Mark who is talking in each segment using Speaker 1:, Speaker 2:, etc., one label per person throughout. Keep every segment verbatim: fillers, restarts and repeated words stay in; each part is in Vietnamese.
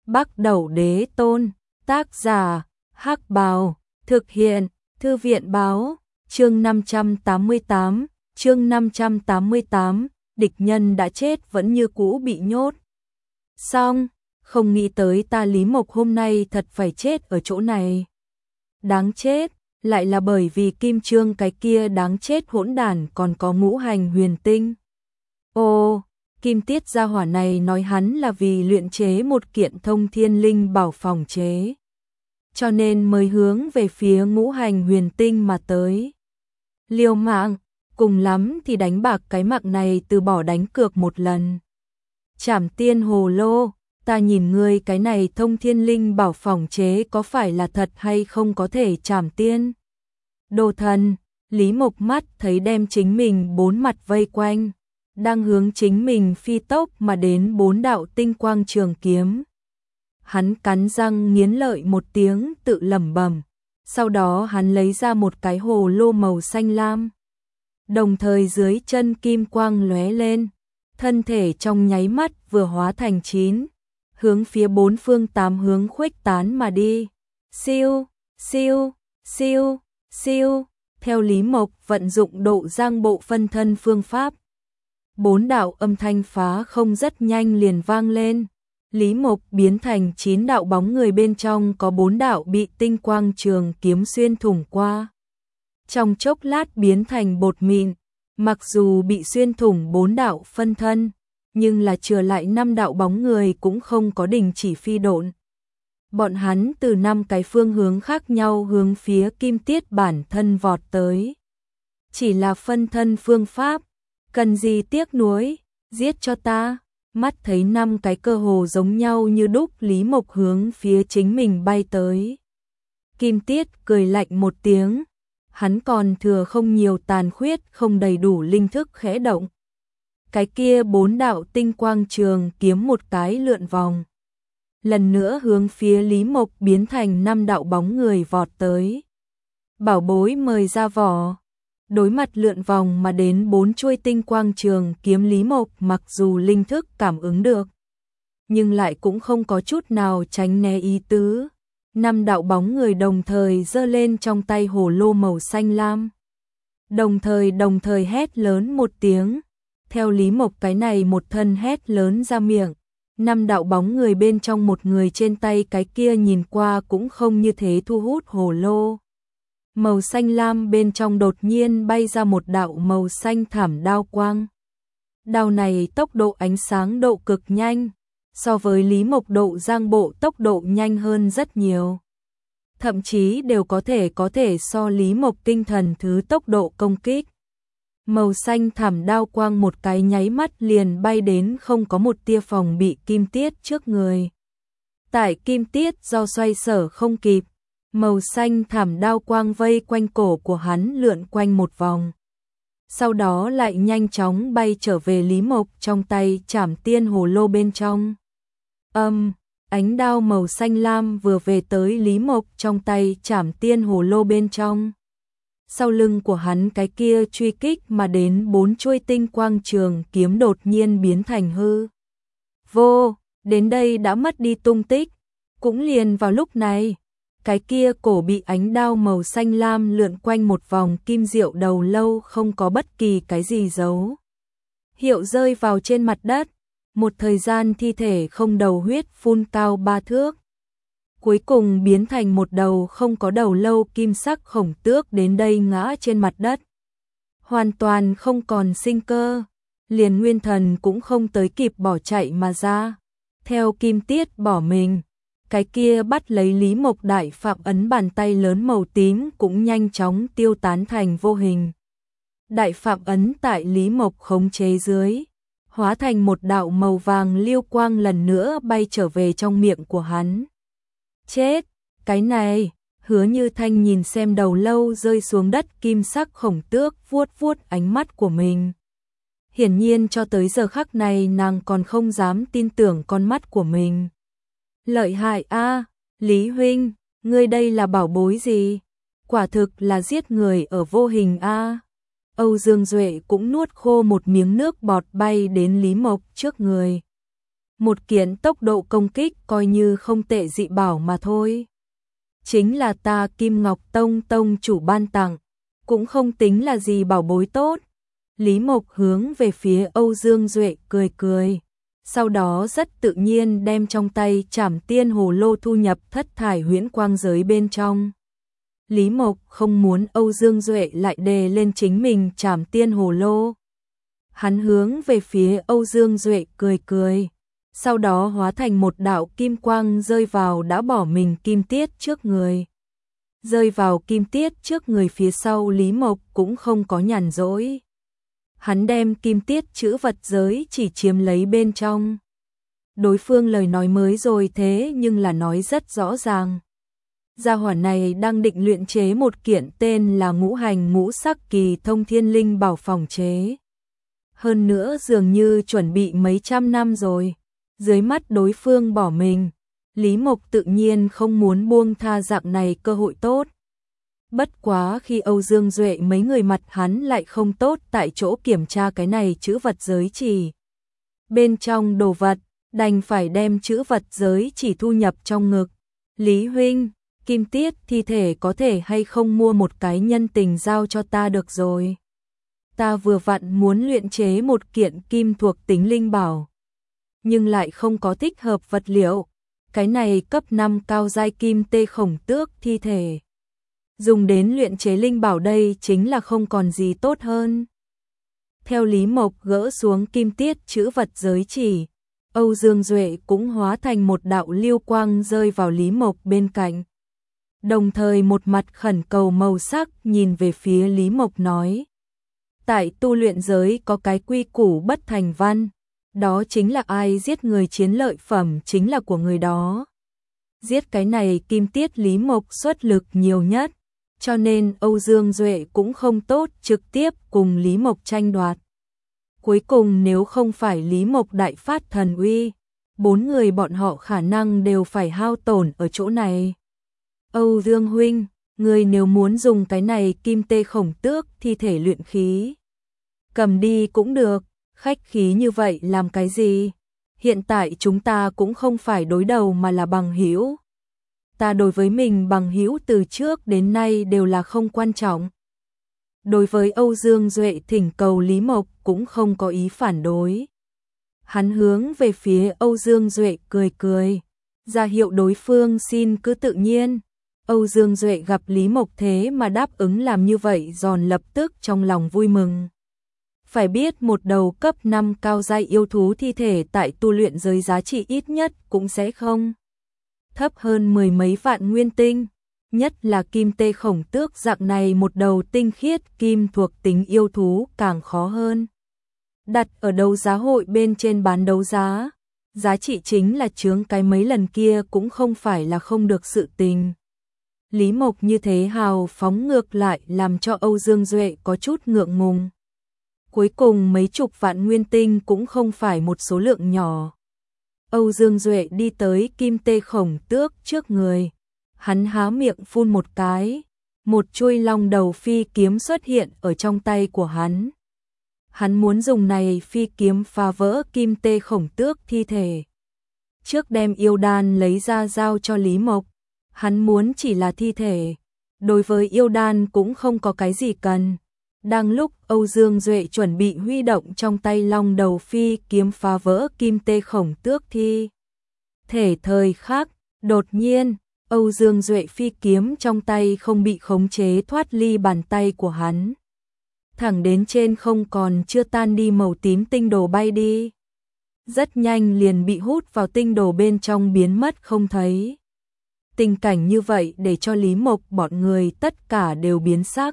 Speaker 1: Bắc Đẩu Đế Tôn, tác giả, Hắc Bào, thực hiện, Thư viện báo, chương năm trăm tám mươi tám, chương năm trăm tám mươi tám, địch nhân đã chết vẫn như cũ bị nhốt. Xong, không nghĩ tới ta Lý Mộc hôm nay thật phải chết ở chỗ này. Đáng chết, lại là bởi vì Kim Trương cái kia đáng chết hỗn đản còn có ngũ hành huyền tinh. Ồ, Kim Tiết gia hỏa này nói hắn là vì luyện chế một kiện thông thiên linh bảo phòng chế, cho nên mới hướng về phía ngũ hành huyền tinh mà tới. Liều mạng, cùng lắm thì đánh bạc cái mạng này từ bỏ đánh cược một lần. Trảm Tiên Hồ Lô, ta nhìn ngươi cái này thông thiên linh bảo phòng chế có phải là thật hay không có thể trảm tiên. Đồ thần, Lý Mộc mắt thấy đem chính mình bốn mặt vây quanh, đang hướng chính mình phi tốc mà đến bốn đạo tinh quang trường kiếm. Hắn cắn răng nghiến lợi một tiếng tự lẩm bẩm, sau đó hắn lấy ra một cái hồ lô màu xanh lam. Đồng thời dưới chân kim quang lóe lên, thân thể trong nháy mắt vừa hóa thành chín, hướng phía bốn phương tám hướng khuếch tán mà đi. Siêu, siêu, siêu, siêu, theo Lý Mộc vận dụng độ giang bộ phân thân phương pháp. Bốn đạo âm thanh phá không rất nhanh liền vang lên. Lý Mộc biến thành chín đạo bóng người, bên trong có bốn đạo bị tinh quang trường kiếm xuyên thủng qua. Trong chốc lát biến thành bột mịn, mặc dù bị xuyên thủng bốn đạo phân thân, nhưng là chừa lại năm đạo bóng người cũng không có đình chỉ phi độn. Bọn hắn từ năm cái phương hướng khác nhau hướng phía Kim Tiết bản thân vọt tới. Chỉ là phân thân phương pháp, cần gì tiếc nuối, giết cho ta. Mắt thấy năm cái cơ hồ giống nhau như đúc, Lý Mộc hướng phía chính mình bay tới. Kim Tiết cười lạnh một tiếng, hắn còn thừa không nhiều tàn khuyết, không đầy đủ linh thức khẽ động. Cái kia bốn đạo tinh quang trường kiếm một cái lượn vòng, lần nữa hướng phía Lý Mộc biến thành năm đạo bóng người vọt tới. Bảo bối mời ra vỏ. Đối mặt lượn vòng mà đến bốn chuôi tinh quang trường kiếm, Lý Mộc mặc dù linh thức cảm ứng được, nhưng lại cũng không có chút nào tránh né ý tứ. Năm đạo bóng người đồng thời giơ lên trong tay hồ lô màu xanh lam. Đồng thời đồng thời hét lớn một tiếng. Theo Lý Mộc cái này một thân hét lớn ra miệng, năm đạo bóng người bên trong một người trên tay cái kia nhìn qua cũng không như thế thu hút hồ lô màu xanh lam bên trong đột nhiên bay ra một đạo màu xanh thảm đao quang. Đao này tốc độ ánh sáng độ cực nhanh, so với Lý Mộc độ giang bộ tốc độ nhanh hơn rất nhiều. Thậm chí đều có thể có thể so Lý Mộc tinh thần thứ tốc độ công kích. Màu xanh thảm đao quang một cái nháy mắt liền bay đến không có một tia phòng bị Kim Tiết trước người. Tại Kim Tiết do xoay sở không kịp, màu xanh thảm đao quang vây quanh cổ của hắn lượn quanh một vòng. Sau đó lại nhanh chóng bay trở về Lý Mộc trong tay Trảm Tiên Hồ Lô bên trong. Âm, ánh đao màu xanh lam vừa về tới Lý Mộc trong tay Trảm Tiên Hồ Lô bên trong. Sau lưng của hắn cái kia truy kích mà đến bốn chuôi tinh quang trường kiếm đột nhiên biến thành hư vô, đến đây đã mất đi tung tích. Cũng liền vào lúc này, cái kia cổ bị ánh đao màu xanh lam lượn quanh một vòng kim diệu đầu lâu không có bất kỳ cái gì giấu hiệu rơi vào trên mặt đất. Một thời gian thi thể không đầu huyết phun cao ba thước, cuối cùng biến thành một đầu không có đầu lâu kim sắc khổng tước đến đây ngã trên mặt đất, hoàn toàn không còn sinh cơ, liền nguyên thần cũng không tới kịp bỏ chạy mà ra. Theo Kim Tiết bỏ mình, cái kia bắt lấy Lý Mộc đại phạm ấn bàn tay lớn màu tím cũng nhanh chóng tiêu tán thành vô hình. Đại phạm ấn tại Lý Mộc khống chế dưới, hóa thành một đạo màu vàng liêu quang lần nữa bay trở về trong miệng của hắn. Chết, cái này, Hứa Như Thanh nhìn xem đầu lâu rơi xuống đất kim sắc khổng tước vuốt vuốt ánh mắt của mình. Hiển nhiên cho tới giờ khắc này nàng còn không dám tin tưởng con mắt của mình. Lợi hại a, Lý huynh, ngươi đây là bảo bối gì? Quả thực là giết người ở vô hình a. Âu Dương Duệ cũng nuốt khô một miếng nước bọt bay đến Lý Mộc trước người. Một kiện tốc độ công kích coi như không tệ dị bảo mà thôi. Chính là ta Kim Ngọc Tông tông chủ ban tặng, cũng không tính là gì bảo bối tốt. Lý Mộc hướng về phía Âu Dương Duệ cười cười, sau đó rất tự nhiên đem trong tay Trảm Tiên Hồ Lô thu nhập thất thải huyễn quang giới bên trong. Lý Mộc không muốn Âu Dương Duệ lại đề lên chính mình Trảm Tiên Hồ Lô. Hắn hướng về phía Âu Dương Duệ cười cười, sau đó hóa thành một đạo kim quang rơi vào đã bỏ mình kim tiết trước người. Rơi vào kim tiết trước người phía sau Lý Mộc cũng không có nhàn rỗi. Hắn đem kim tiết chữ vật giới chỉ chiếm lấy bên trong. Đối phương lời nói mới rồi thế nhưng là nói rất rõ ràng. Gia hỏa này đang định luyện chế một kiện tên là ngũ hành ngũ sắc kỳ thông thiên linh bảo phòng chế. Hơn nữa dường như chuẩn bị mấy trăm năm rồi. Dưới mắt đối phương bỏ mình, Lý Mộc tự nhiên không muốn buông tha dạng này cơ hội tốt. Bất quá khi Âu Dương Duệ mấy người mặt hắn lại không tốt tại chỗ kiểm tra cái này chữ vật giới chỉ. Bên trong đồ vật, đành phải đem chữ vật giới chỉ thu nhập trong ngực. Lý huynh, kim tiết thi thể có thể hay không mua một cái nhân tình giao cho ta được rồi. Ta vừa vặn muốn luyện chế một kiện kim thuộc tính linh bảo, nhưng lại không có thích hợp vật liệu. Cái này cấp năm cao giai kim tê khổng tước thi thể. Dùng đến luyện chế linh bảo đây chính là không còn gì tốt hơn. Theo Lý Mộc gỡ xuống kim tiết chữ vật giới chỉ, Âu Dương Duệ cũng hóa thành một đạo lưu quang rơi vào Lý Mộc bên cạnh. Đồng thời một mặt khẩn cầu màu sắc nhìn về phía Lý Mộc nói. Tại tu luyện giới có cái quy củ bất thành văn. Đó chính là ai giết người chiến lợi phẩm chính là của người đó. Giết cái này kim tiết Lý Mộc xuất lực nhiều nhất, cho nên Âu Dương Duệ cũng không tốt trực tiếp cùng Lý Mộc tranh đoạt. Cuối cùng nếu không phải Lý Mộc đại phát thần uy, bốn người bọn họ khả năng đều phải hao tổn ở chỗ này. Âu Dương huynh, người nếu muốn dùng cái này kim tê khổng tước thi thể luyện khí, cầm đi cũng được. Khách khí như vậy làm cái gì? Hiện tại chúng ta cũng không phải đối đầu mà là bằng hữu. Ta đối với mình bằng hữu từ trước đến nay đều là không quan trọng. Đối với Âu Dương Duệ thỉnh cầu Lý Mộc cũng không có ý phản đối. Hắn hướng về phía Âu Dương Duệ cười cười, ra hiệu đối phương xin cứ tự nhiên. Âu Dương Duệ gặp Lý Mộc thế mà đáp ứng làm như vậy giòn lập tức trong lòng vui mừng. Phải biết một đầu cấp năm cao giai yêu thú thi thể tại tu luyện giới giá trị ít nhất cũng sẽ không thấp hơn mười mấy vạn nguyên tinh, nhất là kim tê khổng tước dạng này một đầu tinh khiết kim thuộc tính yêu thú càng khó hơn. Đặt ở đấu giá hội bên trên bán đấu giá, giá trị chính là chướng cái mấy lần kia cũng không phải là không được sự tình. Lý Mộc như thế hào phóng ngược lại làm cho Âu Dương Duệ có chút ngượng ngùng. Cuối cùng mấy chục vạn nguyên tinh cũng không phải một số lượng nhỏ. Âu Dương Duệ đi tới kim tê khổng tước trước người. Hắn há miệng phun một cái. Một chuôi long đầu phi kiếm xuất hiện ở trong tay của hắn. Hắn muốn dùng này phi kiếm phá vỡ kim tê khổng tước thi thể. Trước đem yêu đan lấy ra giao cho Lý Mộc. Hắn muốn chỉ là thi thể. Đối với yêu đan cũng không có cái gì cần. Đang lúc Âu Dương Duệ chuẩn bị huy động trong tay long đầu phi kiếm phá vỡ kim tê khổng tước thi thể thời khắc, đột nhiên, Âu Dương Duệ phi kiếm trong tay không bị khống chế thoát ly bàn tay của hắn. Thẳng đến trên không còn chưa tan đi màu tím tinh đồ bay đi. Rất nhanh liền bị hút vào tinh đồ bên trong biến mất không thấy. Tình cảnh như vậy để cho Lý Mộc bọn người tất cả đều biến sắc.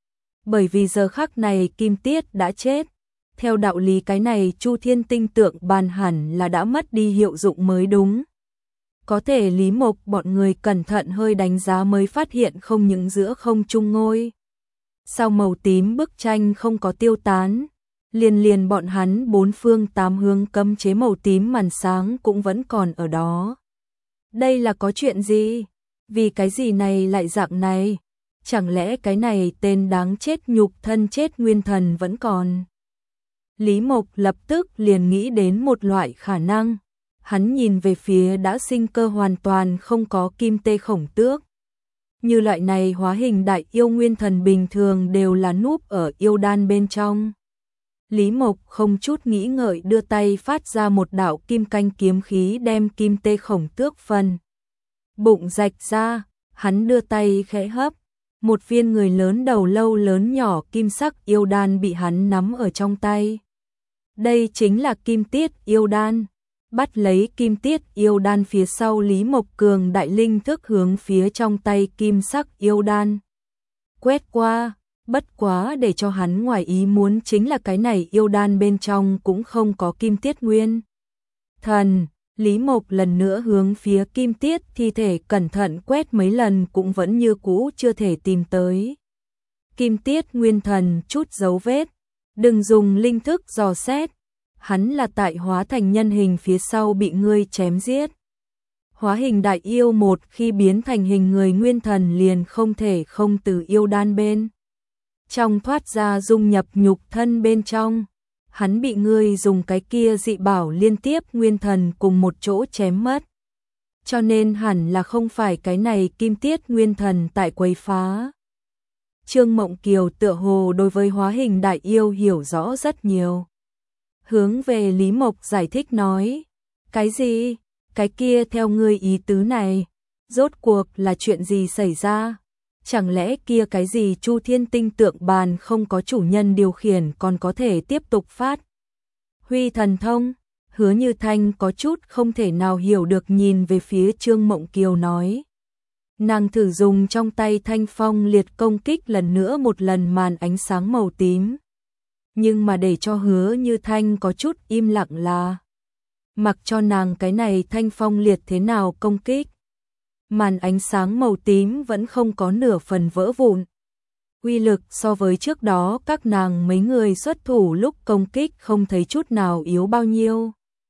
Speaker 1: Bởi vì giờ khắc này kim tiết đã chết. Theo đạo lý cái này Chu Thiên tinh tượng bàn hẳn là đã mất đi hiệu dụng mới đúng. Có thể Lý Mộc bọn người cẩn thận hơi đánh giá mới phát hiện không những giữa không trung ngôi. Sao màu tím bức tranh không có tiêu tán. Liền liền bọn hắn bốn phương tám hướng cấm chế màu tím màn sáng cũng vẫn còn ở đó. Đây là có chuyện gì? Vì cái gì này lại dạng này? Chẳng lẽ cái này tên đáng chết nhục thân chết nguyên thần vẫn còn? Lý Mộc lập tức liền nghĩ đến một loại khả năng. hắn nhìn về phía đã sinh cơ hoàn toàn không có kim tê khổng tước. Như loại này hóa hình đại yêu nguyên thần bình thường đều là núp ở yêu đan bên trong. Lý Mộc không chút nghĩ ngợi đưa tay phát ra một đạo kim canh kiếm khí đem kim tê khổng tước phần bụng rạch ra, hắn đưa tay khẽ hấp, một viên người lớn đầu lâu lớn nhỏ kim sắc yêu đan bị hắn nắm ở trong tay. Đây chính là kim tiết yêu đan. Bắt lấy kim tiết yêu đan phía sau, Lý Mộc cường đại linh thức hướng phía trong tay kim sắc yêu đan quét qua. Bất quá để cho hắn ngoài ý muốn chính là cái này yêu đan bên trong cũng không có kim tiết nguyên thần. Lý Mộc lần nữa hướng phía kim tiết thi thể cẩn thận quét mấy lần cũng vẫn như cũ chưa thể tìm tới kim tiết nguyên thần chút dấu vết. Đừng dùng linh thức dò xét, hắn là tại hóa thành nhân hình phía sau bị ngươi chém giết. Hóa hình đại yêu một khi biến thành hình người nguyên thần liền không thể không từ yêu đan bên trong thoát ra dung nhập nhục thân bên trong. Hắn bị ngươi dùng cái kia dị bảo liên tiếp nguyên thần cùng một chỗ chém mất. Cho nên hẳn là không phải cái này kim tiết nguyên thần tại quấy phá. Trương Mộng Kiều tựa hồ đối với hóa hình đại yêu hiểu rõ rất nhiều. Hướng về Lý Mộc giải thích nói, cái gì? Cái kia theo ngươi ý tứ này, rốt cuộc là chuyện gì xảy ra? Chẳng lẽ kia cái gì Chu Thiên Tinh Tượng Bàn không có chủ nhân điều khiển còn có thể tiếp tục phát huy thần thông? Hứa Như Thanh có chút không thể nào hiểu được nhìn về phía Trương Mộng Kiều nói. Nàng thử dùng trong tay thanh phong liệt công kích lần nữa một lần màn ánh sáng màu tím. Nhưng mà để cho Hứa Như Thanh có chút im lặng là, mặc cho nàng cái này thanh phong liệt thế nào công kích, màn ánh sáng màu tím vẫn không có nửa phần vỡ vụn. Uy lực so với trước đó các nàng mấy người xuất thủ lúc công kích không thấy chút nào yếu bao nhiêu.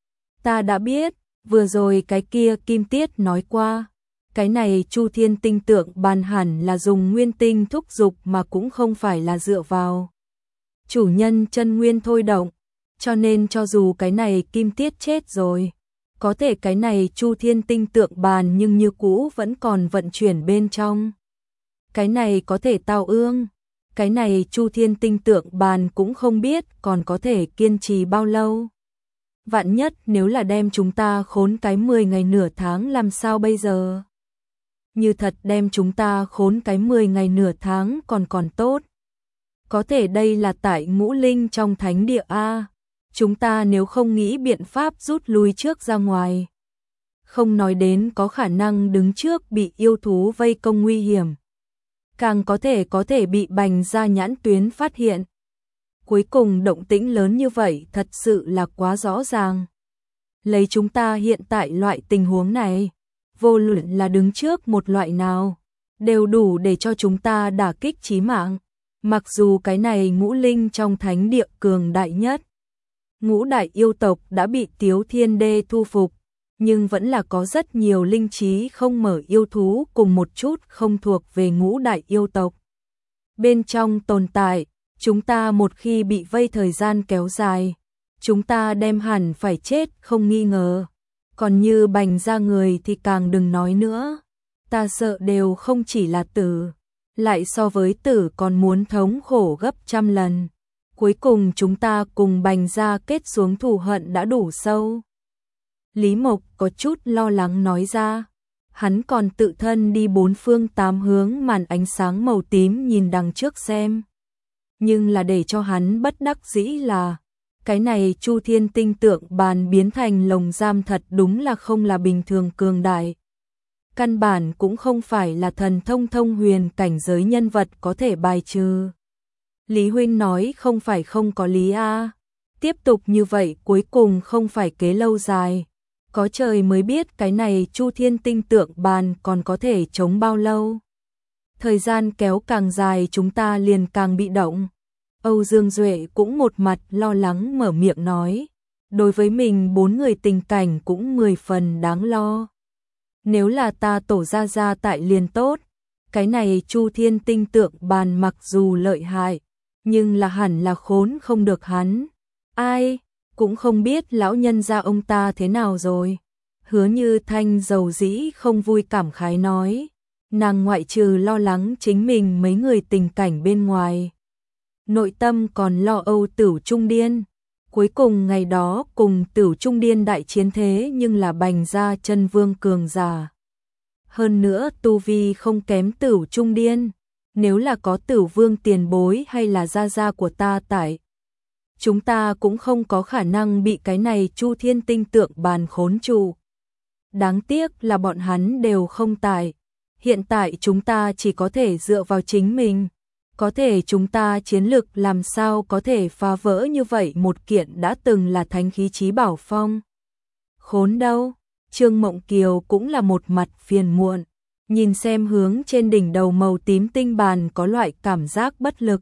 Speaker 1: Ta đã biết, vừa rồi cái kia Kim Tiết nói qua, cái này Chu Thiên Tinh Tượng Bàn hẳn là dùng nguyên tinh thúc dục mà cũng không phải là dựa vào chủ nhân chân nguyên thôi động, cho nên cho dù cái này Kim Tiết chết rồi, có thể cái này Chu Thiên Tinh Tượng Bàn nhưng như cũ vẫn còn vận chuyển bên trong. Cái này có thể tao ương, cái này Chu Thiên Tinh Tượng Bàn cũng không biết còn có thể kiên trì bao lâu. Vạn nhất nếu là đem chúng ta khốn cái mười ngày nửa tháng làm sao bây giờ? Như thật đem chúng ta khốn cái mười ngày nửa tháng còn còn tốt. Có thể đây là tại ngũ linh trong thánh địa A. Chúng ta nếu không nghĩ biện pháp rút lui trước ra ngoài, không nói đến có khả năng đứng trước bị yêu thú vây công nguy hiểm, càng có thể có thể bị bành ra nhãn tuyến phát hiện. Cuối cùng động tĩnh lớn như vậy thật sự là quá rõ ràng. Lấy chúng ta hiện tại loại tình huống này, vô luận là đứng trước một loại nào, đều đủ để cho chúng ta đả kích chí mạng. Mặc dù cái này ngũ linh trong thánh địa cường đại nhất, ngũ đại yêu tộc đã bị Tiếu Thiên Đê thu phục, nhưng vẫn là có rất nhiều linh trí không mở yêu thú cùng một chút không thuộc về ngũ đại yêu tộc bên trong tồn tại. Chúng ta một khi bị vây thời gian kéo dài, chúng ta đem hẳn phải chết không nghi ngờ. Còn như bành ra người thì càng đừng nói nữa. Ta sợ đều không chỉ là tử, lại so với tử còn muốn thống khổ gấp trăm lần. Cuối cùng chúng ta cùng bành ra kết xuống thù hận đã đủ sâu. Lý Mộc có chút lo lắng nói ra. Hắn còn tự thân đi bốn phương tám hướng màn ánh sáng màu tím nhìn đằng trước xem. Nhưng là để cho hắn bất đắc dĩ là, cái này Chu Thiên Tinh Tượng Bàn biến thành lồng giam thật đúng là không là bình thường cường đại. Căn bản cũng không phải là thần thông thông huyền cảnh giới nhân vật có thể bài trừ. Lý huynh nói không phải không có lý a. Tiếp tục như vậy cuối cùng không phải kế lâu dài. Có trời mới biết cái này Chu Thiên Tinh Tượng Bàn còn có thể chống bao lâu. Thời gian kéo càng dài chúng ta liền càng bị động. Âu Dương Duệ cũng một mặt lo lắng mở miệng nói. Đối với mình bốn người tình cảnh cũng mười phần đáng lo. Nếu là ta tổ ra ra tại liền tốt. Cái này Chu Thiên Tinh Tượng Bàn mặc dù lợi hại, nhưng là hẳn là khốn không được hắn. Ai? cũng không biết lão nhân gia ông ta thế nào rồi. Hứa Như Thanh dầu dĩ không vui cảm khái nói, nàng ngoại trừ lo lắng chính mình mấy người tình cảnh bên ngoài, nội tâm còn lo âu Tửu Trung Điên. Cuối cùng ngày đó cùng Tửu Trung Điên đại chiến thế nhưng là bành ra chân vương cường giả. Hơn nữa tu vi không kém Tửu Trung Điên, nếu là có Tửu Vương tiền bối hay là gia gia của ta tại, chúng ta cũng không có khả năng bị cái này Chu Thiên tinh tượng bàn khốn trụ. Đáng tiếc là bọn hắn đều không tại, hiện tại chúng ta chỉ có thể dựa vào chính mình. Có thể chúng ta chiến lực làm sao có thể phá vỡ như vậy một kiện đã từng là thánh khí chí bảo phong. Khốn đâu, Trương Mộng Kiều cũng là một mặt phiền muộn, nhìn xem hướng trên đỉnh đầu màu tím tinh bàn có loại cảm giác bất lực.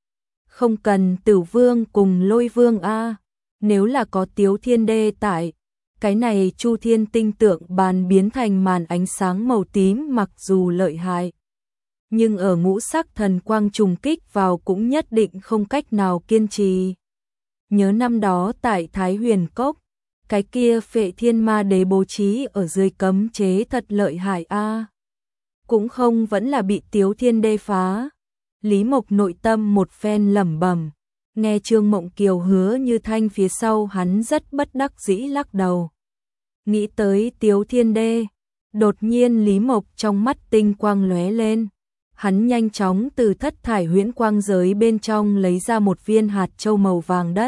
Speaker 1: Không cần Tử Vương cùng Lôi Vương a, nếu là có Tiếu Thiên Đê tại, cái này Chu Thiên tinh tượng bàn biến thành màn ánh sáng màu tím mặc dù lợi hại, nhưng ở ngũ sắc thần quang trùng kích vào cũng nhất định không cách nào kiên trì. Nhớ năm đó tại Thái Huyền Cốc, cái kia Phệ Thiên Ma Đế bố trí ở dưới cấm chế thật lợi hại a, cũng không vẫn là bị Tiếu Thiên Đê phá. Lý Mộc nội tâm một phen lẩm bẩm, nghe Trương Mộng Kiều Hứa Như Thanh phía sau hắn rất bất đắc dĩ lắc đầu. Nghĩ tới Tiếu Thiên Đê, đột nhiên Lý Mộc trong mắt tinh quang lóe lên. Hắn nhanh chóng từ thất thải huyễn quang giới bên trong lấy ra một viên hạt châu màu vàng đất.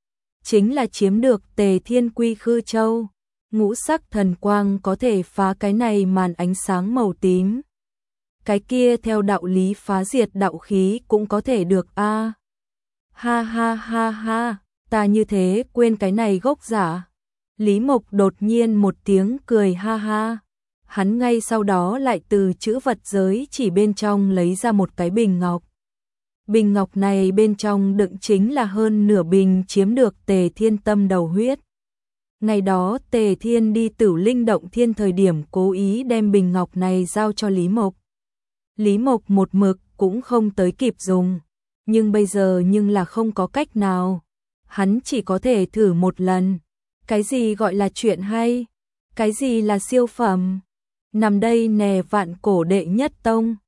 Speaker 1: Chính là chiếm được Tề Thiên Quy Khư Châu. Ngũ sắc thần quang có thể phá cái này màn ánh sáng màu tím. Cái kia theo đạo lý phá diệt đạo khí cũng có thể được a. Ha ha ha ha, ta như thế quên cái này gốc giả. Lý Mộc đột nhiên một tiếng cười ha ha. Hắn ngay sau đó lại từ chữ vật giới chỉ bên trong lấy ra một cái bình ngọc. Bình ngọc này bên trong đựng chính là hơn nửa bình chiếm được Tề Thiên tâm đầu huyết. Ngày đó Tề Thiên đi Tử Linh Động Thiên thời điểm cố ý đem bình ngọc này giao cho Lý Mộc. Lý Mộc một mực cũng không tới kịp dùng, nhưng bây giờ nhưng là không có cách nào. Hắn chỉ có thể thử một lần. Cái gì gọi là chuyện hay? Cái gì là siêu phẩm? Nằm đây nè vạn cổ đệ nhất tông,